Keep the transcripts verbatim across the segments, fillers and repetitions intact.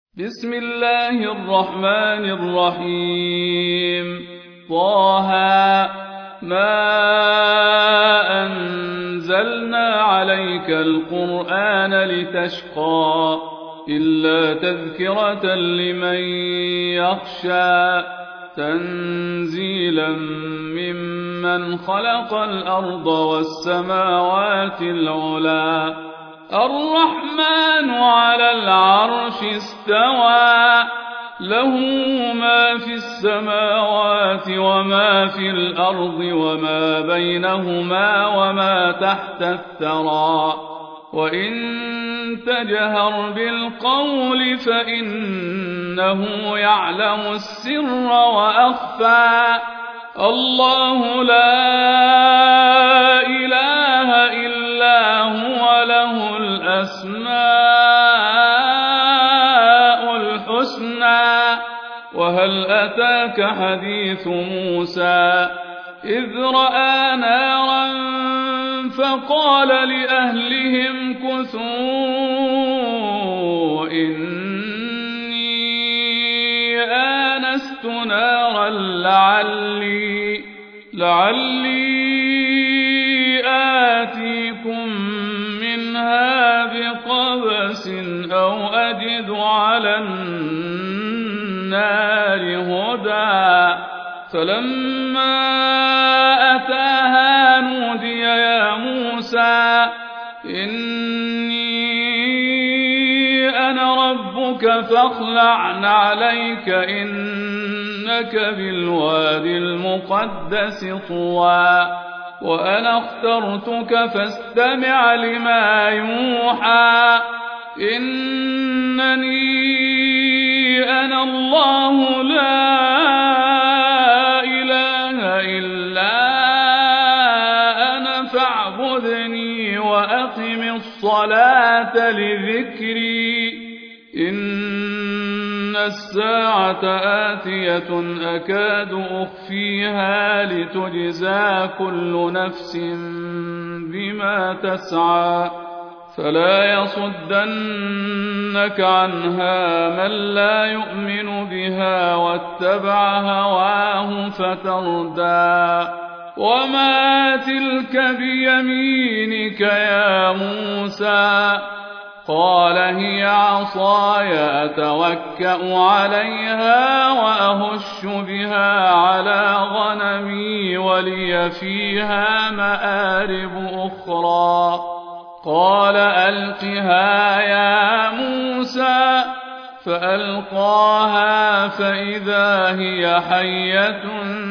بسم الله الرحمن الرحيم طه ما أنزلنا عليك القرآن لتشقى إلا تذكرة لمن يخشى تنزيلا ممن خلق الأرض والسماوات العلى الرحمن على العرش استوى له ما في السماوات وما في الأرض وما بينهما وما تحت الثرى وإن تجهر بالقول فإنه يعلم السر وأخفى الله لا إله إلا هو له الأسماء الحسنى وهل أتاك حديث موسى إذ رأى نارا فقال لأهلهم كثوا إني آنست نارا لعلي لعلي آتيكم منها بقبس أو أجد على النار هدى فلما أتاها نودي يا موسى إني أنا ربك فاخلع عليك إنك بالوادي المقدس طوى وأنا اخترتك فاستمع لما يوحى إنني أنا الله لا إله إلا أنا فاعبدني وأقم الصلاة لذكري إن الساعة آتية أكاد أخفيها لتجزى كل نفس بما تسعى فلا يصدنك عنها من لا يؤمن بها واتبع هواه فتردى وما تلك بيمينك يا موسى قال هي عصاي أتوكأ عليها وأهش بها على غنمي ولي فيها مآرب أخرى قال ألقها يا موسى فألقاها فإذا هي حية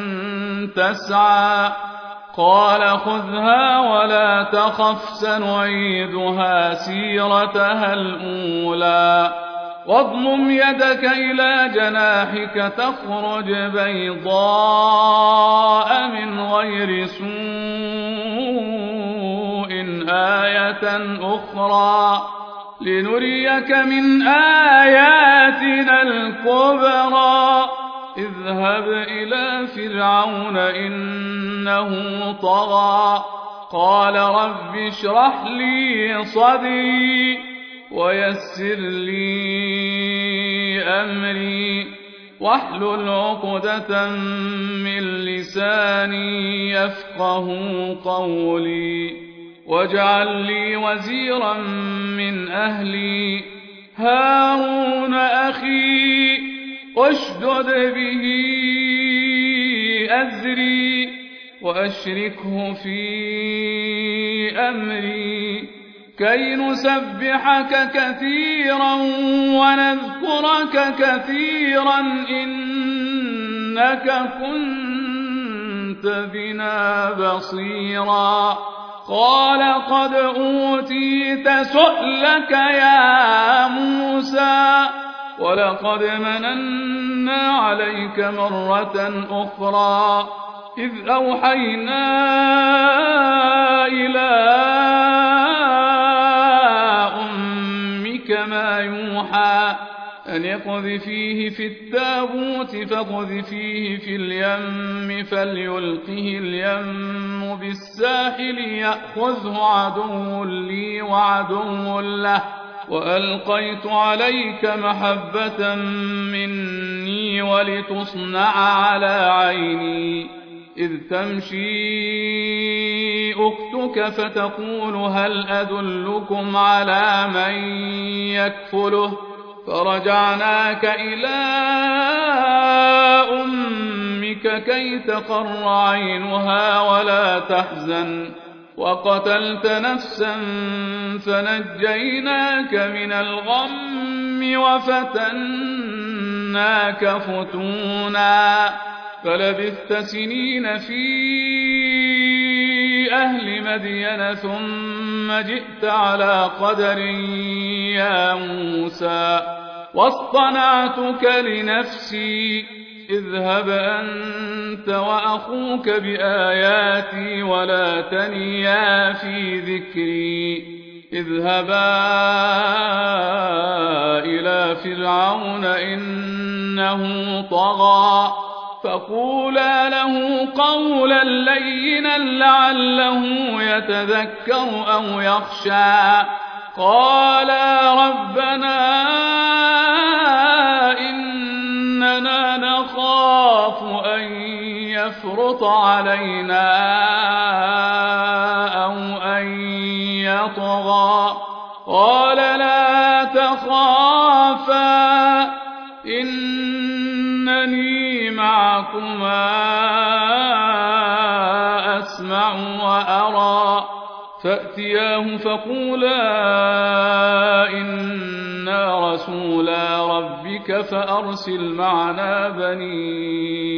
تسعى قال خذها ولا تخف سنعيدها سيرتها الأولى واضمم يدك إلى جناحك تخرج بيضاء من غير سوء آية أخرى لنريك من آياتنا الكبرى اذهب إلى فرعون إنه طغى قال رب اشرح لي صدري ويسر لي أمري واحلل عقدة من لساني يفقه قولي واجعل لي وزيرا من أهلي هارون أخي واشدد به أزري وأشركه في أمري كي نسبحك كثيرا ونذكرك كثيرا إنك كنت بنا بصيرا قال قد أوتيت سؤلك يا موسى ولقد مننا عليك مرة أخرى إذ أوحينا إلى أمك ما يوحى أن اقذفيه في التابوت فاقذفيه في اليم فليلقه اليم بالساحل يأخذه عدو لي وعدو له وألقيت عليك محبة مني ولتصنع على عيني إذ تمشي أختك فتقول هل أدلكم على من يكفله فرجعناك إلى أمك كي تقر عينها ولا تحزن وقتلت نفسا فنجيناك من الغم وفتناك فتونا فلبثت سنين في أهل مدين ثم جئت على قدر يا موسى واصطنعتك لنفسي اذهب أنت وأخوك بآياتي ولا تنيا في ذكري اذهبا إلى فرعون إنه طغى فقولا له قولا لينا لعله يتذكر أو يخشى قالا ربنا إننا نخاف أن يفرط علينا أو أن يطغى قال لا تخافا إنني معكما أسمع وأرى فأتياه فقولا إنا رسولا ربك فأرسل معنا بني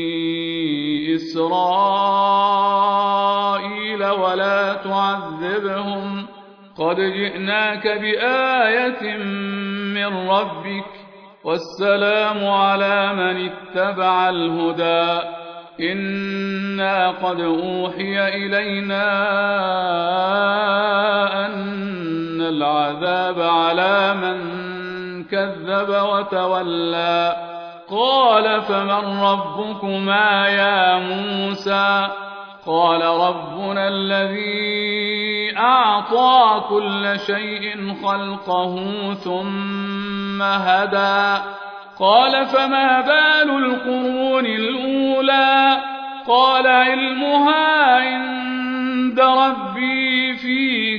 إسرائيل ولا تعذبهم قد جئناك بآية من ربك والسلام على من اتبع الهدى إنا قد أوحي إلينا أن العذاب على من كذب وتولى قال فمن ربكما يا موسى قال ربنا الذي أعطى كل شيء خلقه ثم هدى قال فما بال القرون الأولى قال علمها عند ربي في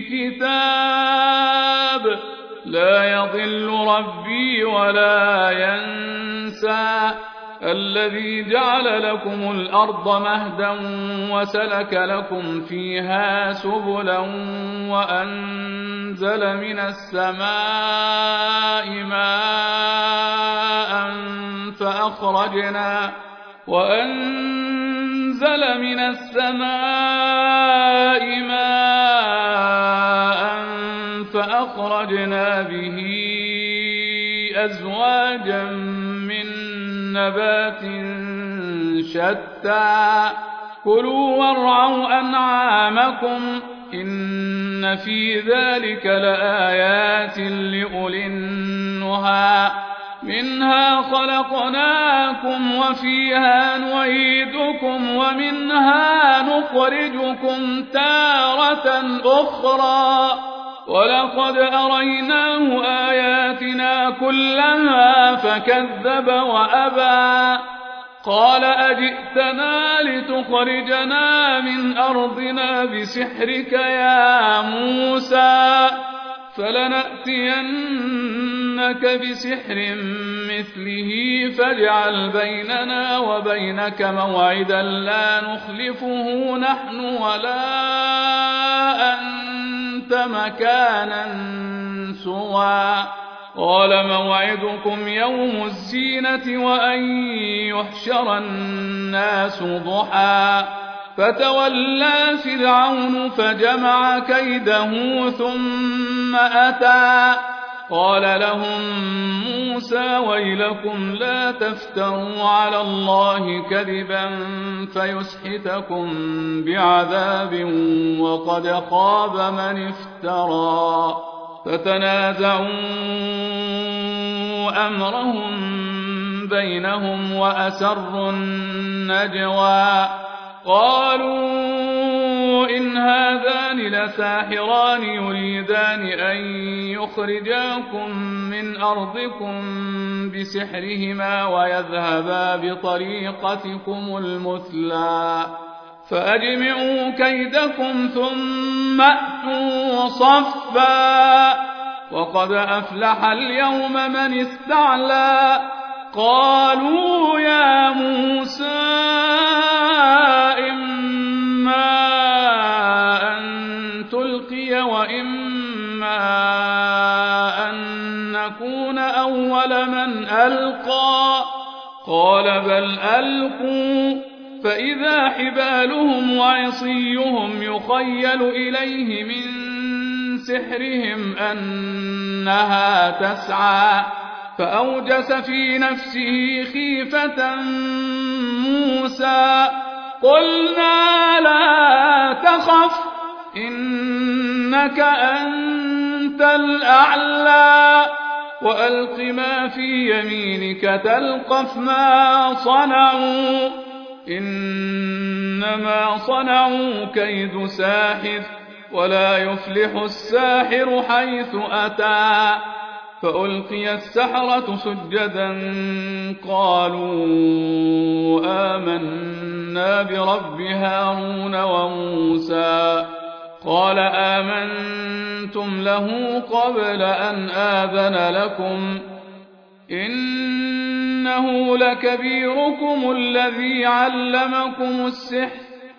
كتاب لا يضل ربي ولا ينسى الذي جعل لكم الأرض مهدا وسلك لكم فيها سبلا وأنزل من السماء ماء فأخرجنا وأنزل من السماء ماء فأخرجنا به أزواجا من نبات شتى كلوا وارعوا أنعامكم إن في ذلك لآيات لأولي النهى منها خلقناكم وفيها نعيدكم ومنها نخرجكم تارة أخرى ولقد أريناه آياتنا كلها فكذب وأبى قال أجئتنا لتخرجنا من أرضنا بسحرك يا موسى فلنأتينك بسحر مثله فاجعل بيننا وبينك موعدا لا نخلفه نحن ولا أنت مكانا سوى قال موعدكم يوم الزينة وأن يحشر الناس ضحى فتولى فرعون فجمع كيده ثم أتى قال لهم موسى ويلكم لا تفتروا على الله كذبا فيسحتكم بعذاب وقد خاب من افترى فتنازعوا أمرهم بينهم وأسروا النجوى قالوا إن هذان لساحران يريدان أن يخرجاكم من أرضكم بسحرهما ويذهبا بطريقتكم المثلى فأجمعوا كيدكم ثم أتوا صفا وقد أفلح اليوم من استعلى قالوا يا موسى إما أن تلقي وإما أن نكون أول من ألقى قال بل ألقوا فإذا حبالهم وعصيهم يخيل إليه من سحرهم أنها تسعى فأوجس في نفسه خيفة موسى قلنا لا تخف إنك أنت الأعلى وألق ما في يمينك تلقف ما صنعوا إنما صنعوا كيد ساحر ولا يفلح الساحر حيث أتى فألقي السحرة سجدا قالوا آمنا برب هارون وموسى قال آمنتم له قبل أن آذن لكم إنه لكبيركم الذي علمكم السحر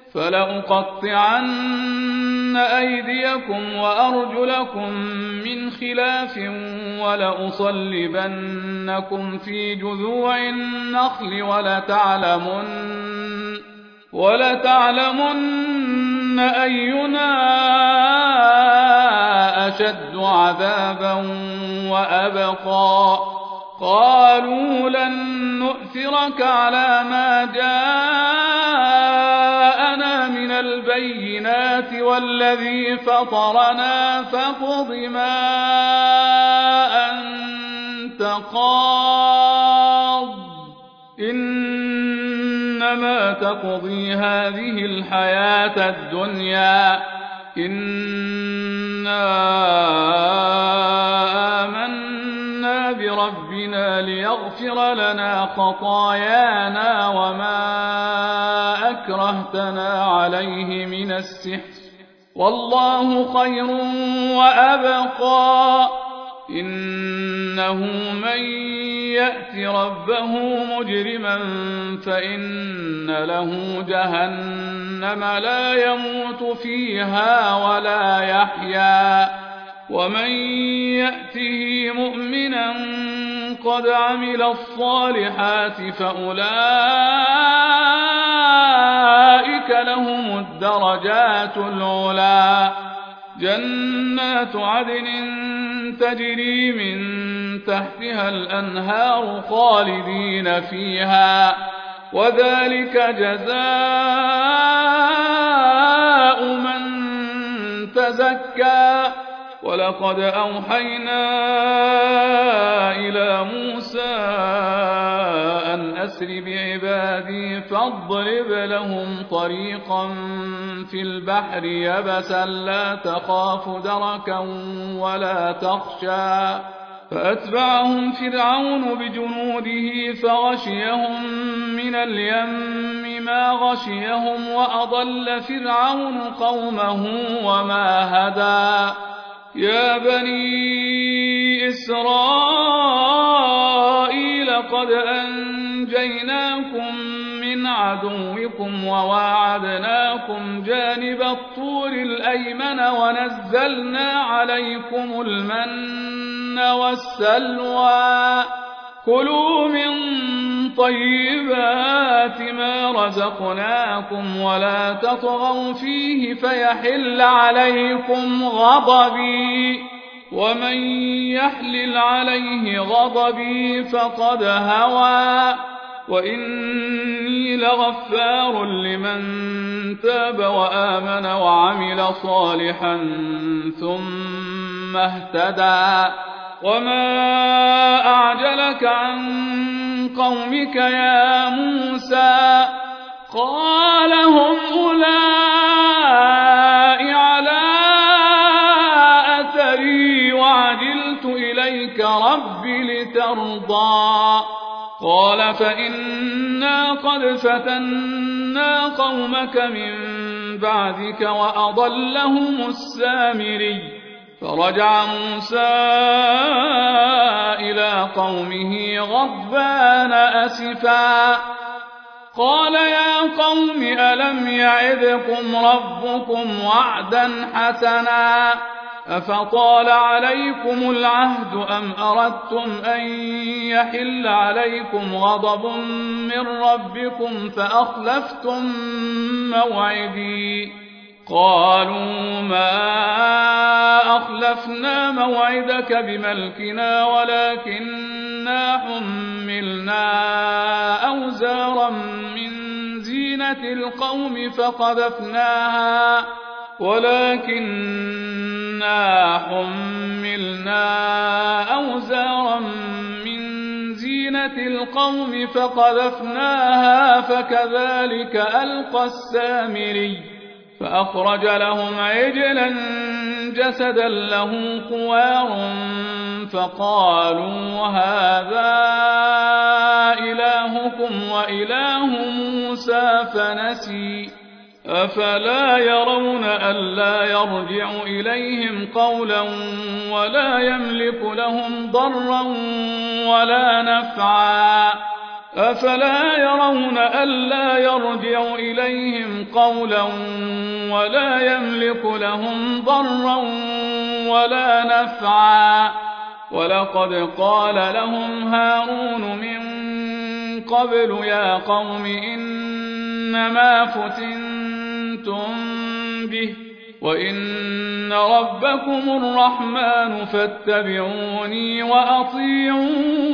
فلأقطعن أيديكم وأرجلكم من خلاف ولأصلبنكم في جذوع النخل ولتعلمن, ولتعلمن أينا أشد عذابا وأبقى قالوا لن نؤثرك على ما جاءنا من البينات والذي فطرنا فاقض ما أنت قاض إنما تقضي هذه الحياة الدنيا إنا آمنا بربنا ليغفر لنا خطايانا وما أكرهتنا عليه من السحر والله خير وأبقى إنه من يأت ربه مجرما فإن له جهنم لا يموت فيها ولا يحيا ومن يأته مؤمنا قد عمل الصالحات فأولئك لهم الدرجات العلى جنات عدن تجري من تحتها الأنهار خالدين فيها وذلك جزاء من تزكى ولقد أوحينا إلى موسى أن أسر بعبادي فاضرب لهم طريقا في البحر يبسا لا تخاف دركا ولا تخشى فأتبعهم فرعون بجنوده فغشيهم من اليم ما غشيهم وأضل فرعون قومه وما هدى يا بني إسرائيل قد أنجيناكم من عدوكم وواعدناكم جانب الطور الأيمن ونزلنا عليكم المن والسلوى كلوا من طيبات ما رزقناكم ولا تطغوا فيه فيحل عليكم غضبي ومن يحلل عليه غضبي فقد هوى وإني لغفار لمن تاب وآمن وعمل صالحا ثم اهتدى وما أعجلك عن قومك يا موسى قال هم أولئك لترضى قال فإنا قد فتنا قومك من بعدك وأضلهم السامري فرجع موسى إلى قومه غضبان أسفا قال يا قوم ألم يعدكم ربكم وعدا حسنا أفطال عليكم العهد أم أردتم أن يحل عليكم غضب من ربكم فأخلفتم موعدي قالوا ما أخلفنا موعدك بملكنا ولكننا حملنا أوزارا من زينة القوم فقذفناها ولكننا حملنا أوزارا من زينة القوم فقذفناها فكذلك ألقى السامري فأخرج لهم عجلا جسدا له خوار فقالوا هذا إلهكم وإله موسى فنسي أفلا يرون ألا يرجع إليهم قولا ولا يملك لهم ضرا ولا نفعا أفلا يرون ألا يرجع إليهم قولا ولا يملك لهم ضرا ولا نفعا ولقد قال لهم هارون من قبل يا قوم إنما فتنتم به وإن ربكم الرحمن فاتبعوني وأطيعوا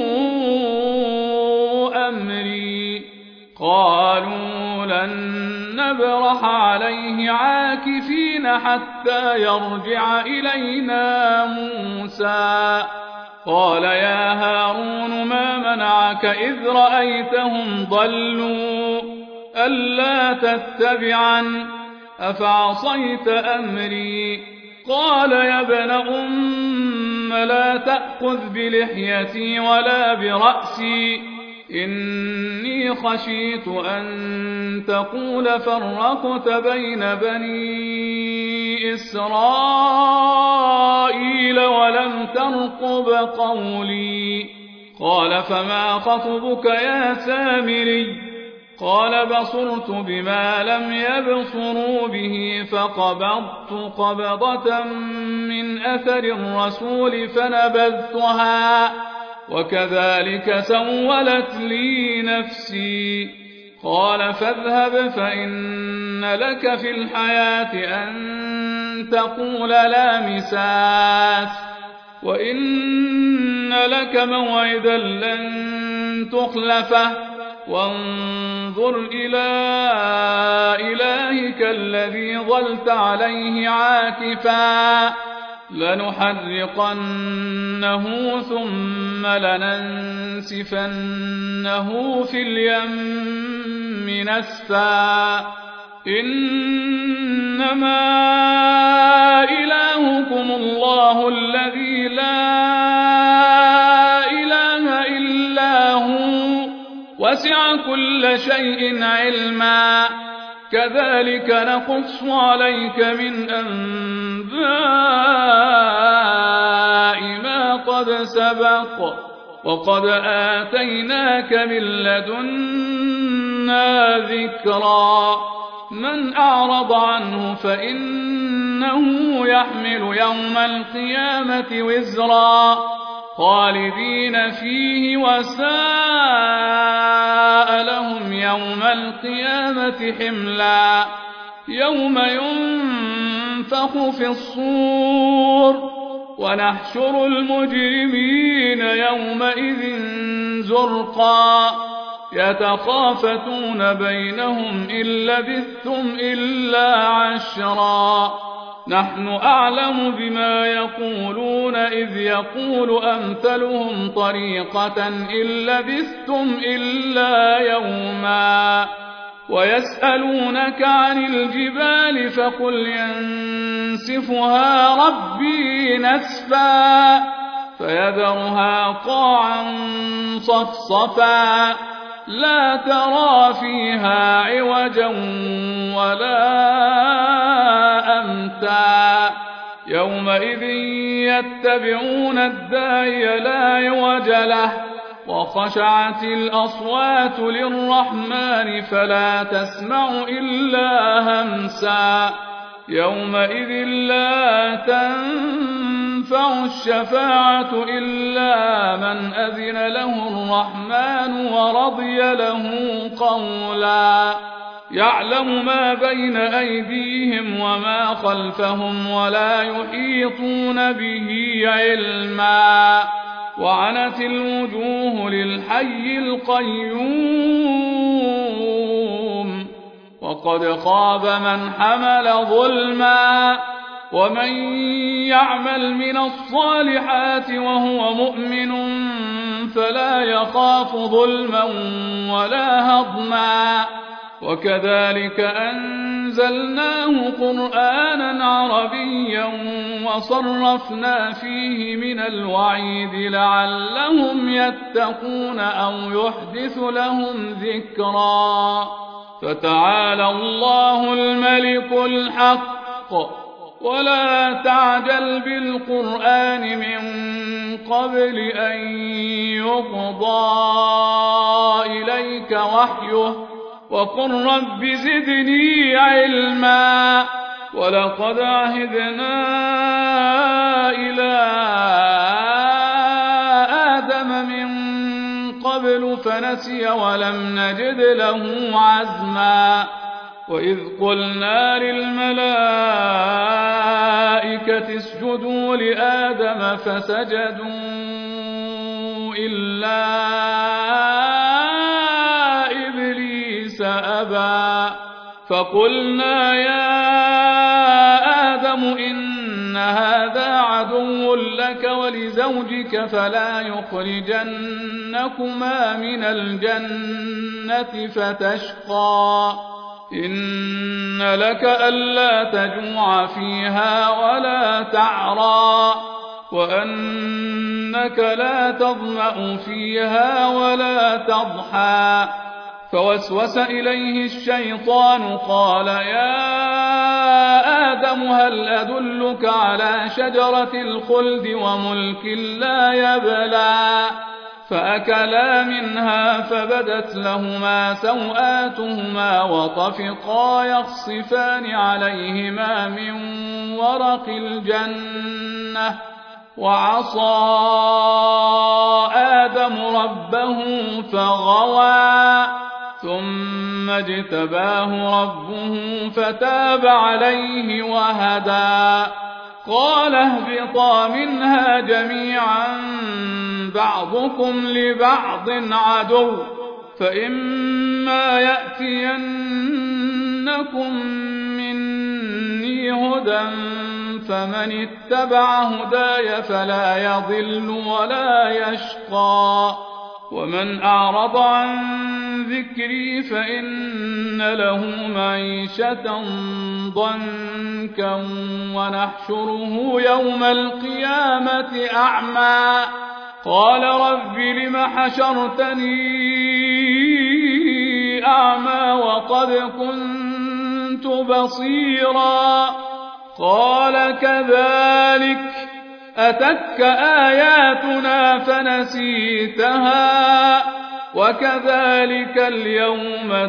أمري قالوا لن نبرح عليه عاكفين حتى يرجع إلينا موسى قال يا هارون ما منعك إذ رأيتهم ضلوا ألا تتبعن أفعصيت أمري قال يا ابن أم لا تأخذ بلحيتي ولا برأسي إني خشيت أن تقول فرقت بين بني إسرائيل ولم ترقب قولي قال فما خطبك يا سامري قال بصرت بما لم يبصروا به فقبضت قبضة من أثر الرسول فنبذتها وكذلك سولت لي نفسي قال فاذهب فإن لك في الحياة أن تقول لا مساس وإن لك موعدا لن تخلفه وانظر إلى إلهك الذي ظلت عليه عاكفا لنحرقنه ثم لننسفنه في اليم نسفا إنما إلهكم الله الذي لا إله إلا هو وسع كل شيء علما كذلك نقص عليك من أنباء ما قد سبق وقد آتيناك من لدنا ذكرا من أعرض عنه فإنه يحمل يوم القيامة وزرا خالدين فيه وساء لهم يوم القيامة حملا يوم ينفخ في الصور ونحشر المجرمين يومئذ زرقا يتخافتون بينهم إن لبثتم إلا عشرا نحن أعلم بما يقولون إذ يقول أمثلهم طريقة إن لبثتم إلا يوما ويسألونك عن الجبال فقل ينسفها ربي نسفا فيذرها قاعا صفصفا لا ترى فيها عوجا ولا أمتا يومئذ يتبعون الداعي لا عوج له وخشعت الأصوات للرحمن فلا تسمع إلا همسا يومئذ لا تنفع الشفاعة إلا من أذن له الرحمن ورضي له قولا يعلم ما بين أيديهم وما خلفهم ولا يحيطون به علما وعنت الوجوه للحي القيوم وقد خاب من حمل ظلما ومن يعمل من الصالحات وهو مؤمن فلا يخاف ظلما ولا هضما وكذلك أنزلناه قرآنا عربيا وصرفنا فيه من الوعيد لعلهم يتقون أو يحدث لهم ذكرا فتعالى الله الملك الحق ولا تعجل بالقرآن من قبل أن يقضى إليك وحيه وقل رب زدني علما ولقد عهدنا إلى آدم من قبل فنسي ولم نجد له عزما وإذ قلنا للملائكة اسجدوا لآدم فسجدوا إلا إبليس أبى فقلنا يا آدم إن هذا عدو لك ولزوجك فلا يخرجنكما من الجنة فتشقى إن لك ألا تجوع فيها ولا تعرى وأنك لا تظمأ فيها ولا تضحى فوسوس إليه الشيطان قال يا آدم هل أدلك على شجرة الخلد وملك لا يبلى فأكلا منها فبدت لهما سوآتهما وطفقا يخصفان عليهما من ورق الجنة وعصى آدم ربه فغوى ثم اجتباه ربه فتاب عليه وهدى قال اهبطا منها جميعا بعضكم لبعض عدو فإما يأتينكم مني هدى فمن اتبع هداي فلا يضل ولا يشقى ومن أعرض عن ذكري فإن له معيشة ضنكا ونحشره يوم القيامة أعمى قال رب لم حشرتني أعمى وقد كنت بصيرا قال كذلك أتتك آياتنا فنسيتها وكذلك اليوم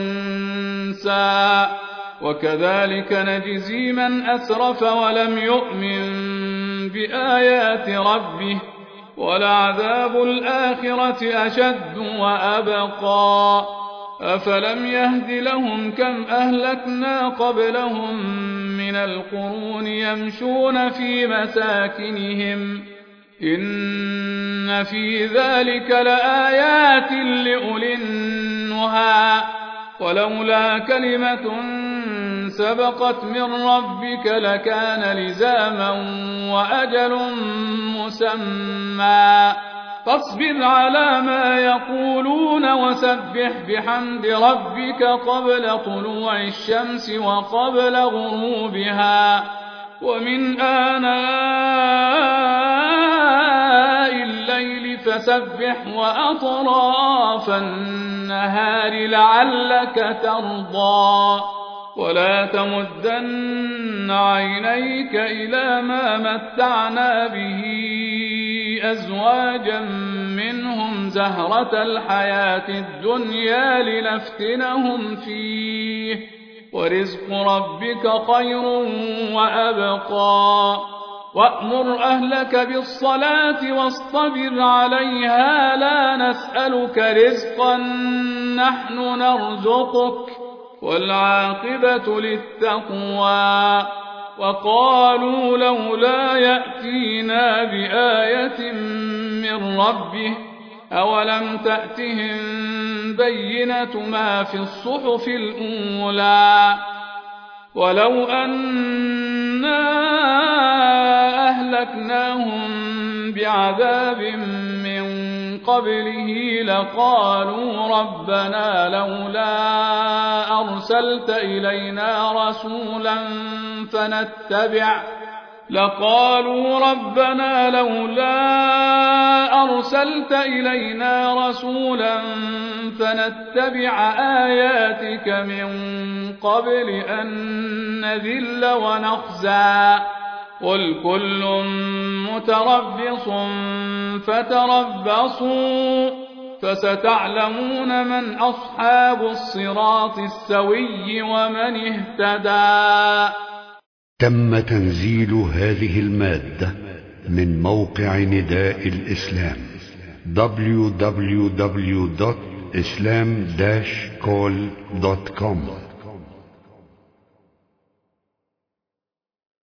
تنسى وكذلك نجزي من أسرف ولم يؤمن بآيات ربه ولعذاب الآخرة أشد وأبقى أفلم يهد لهم كم أهلكنا قبلهم من القرون يمشون في مساكنهم إن في ذلك لآيات لأولي النهى ولولا كلمة سبقت من ربك لكان لزاما وأجل مسمى فاصبر على ما يقولون وسبح بحمد ربك قبل طلوع الشمس وقبل غروبها ومن آناء فسبح وأطراف النهار لعلك ترضى ولا تمدن عينيك إلى ما متعنا به أزواجا منهم زهرة الحياة الدنيا لنفتنهم فيه ورزق ربك خير وأبقى وأمر أهلك بالصلاة واصطبر عليها لا نسألك رزقا نحن نرزقك والعاقبة للتقوى وقالوا لولا يأتينا بآية من ربه أولم تأتهم بينة ما في الصحف الأولى ولو أنا أهلكناهم بعذاب من قبله لقالوا ربنا لولا أرسلت إلينا رسولا فنتبع لقالوا ربنا لولا أرسلت إلينا رسولا فنتبع آياتك من قبل أن نذل ونخزى قل كل متربص فتربصوا فستعلمون من أصحاب الصراط السوي ومن اهتدى. تم تنزيل هذه المادة من موقع نداء الإسلام دبليو دبليو دبليو دوت إسلام داش كول دوت كوم.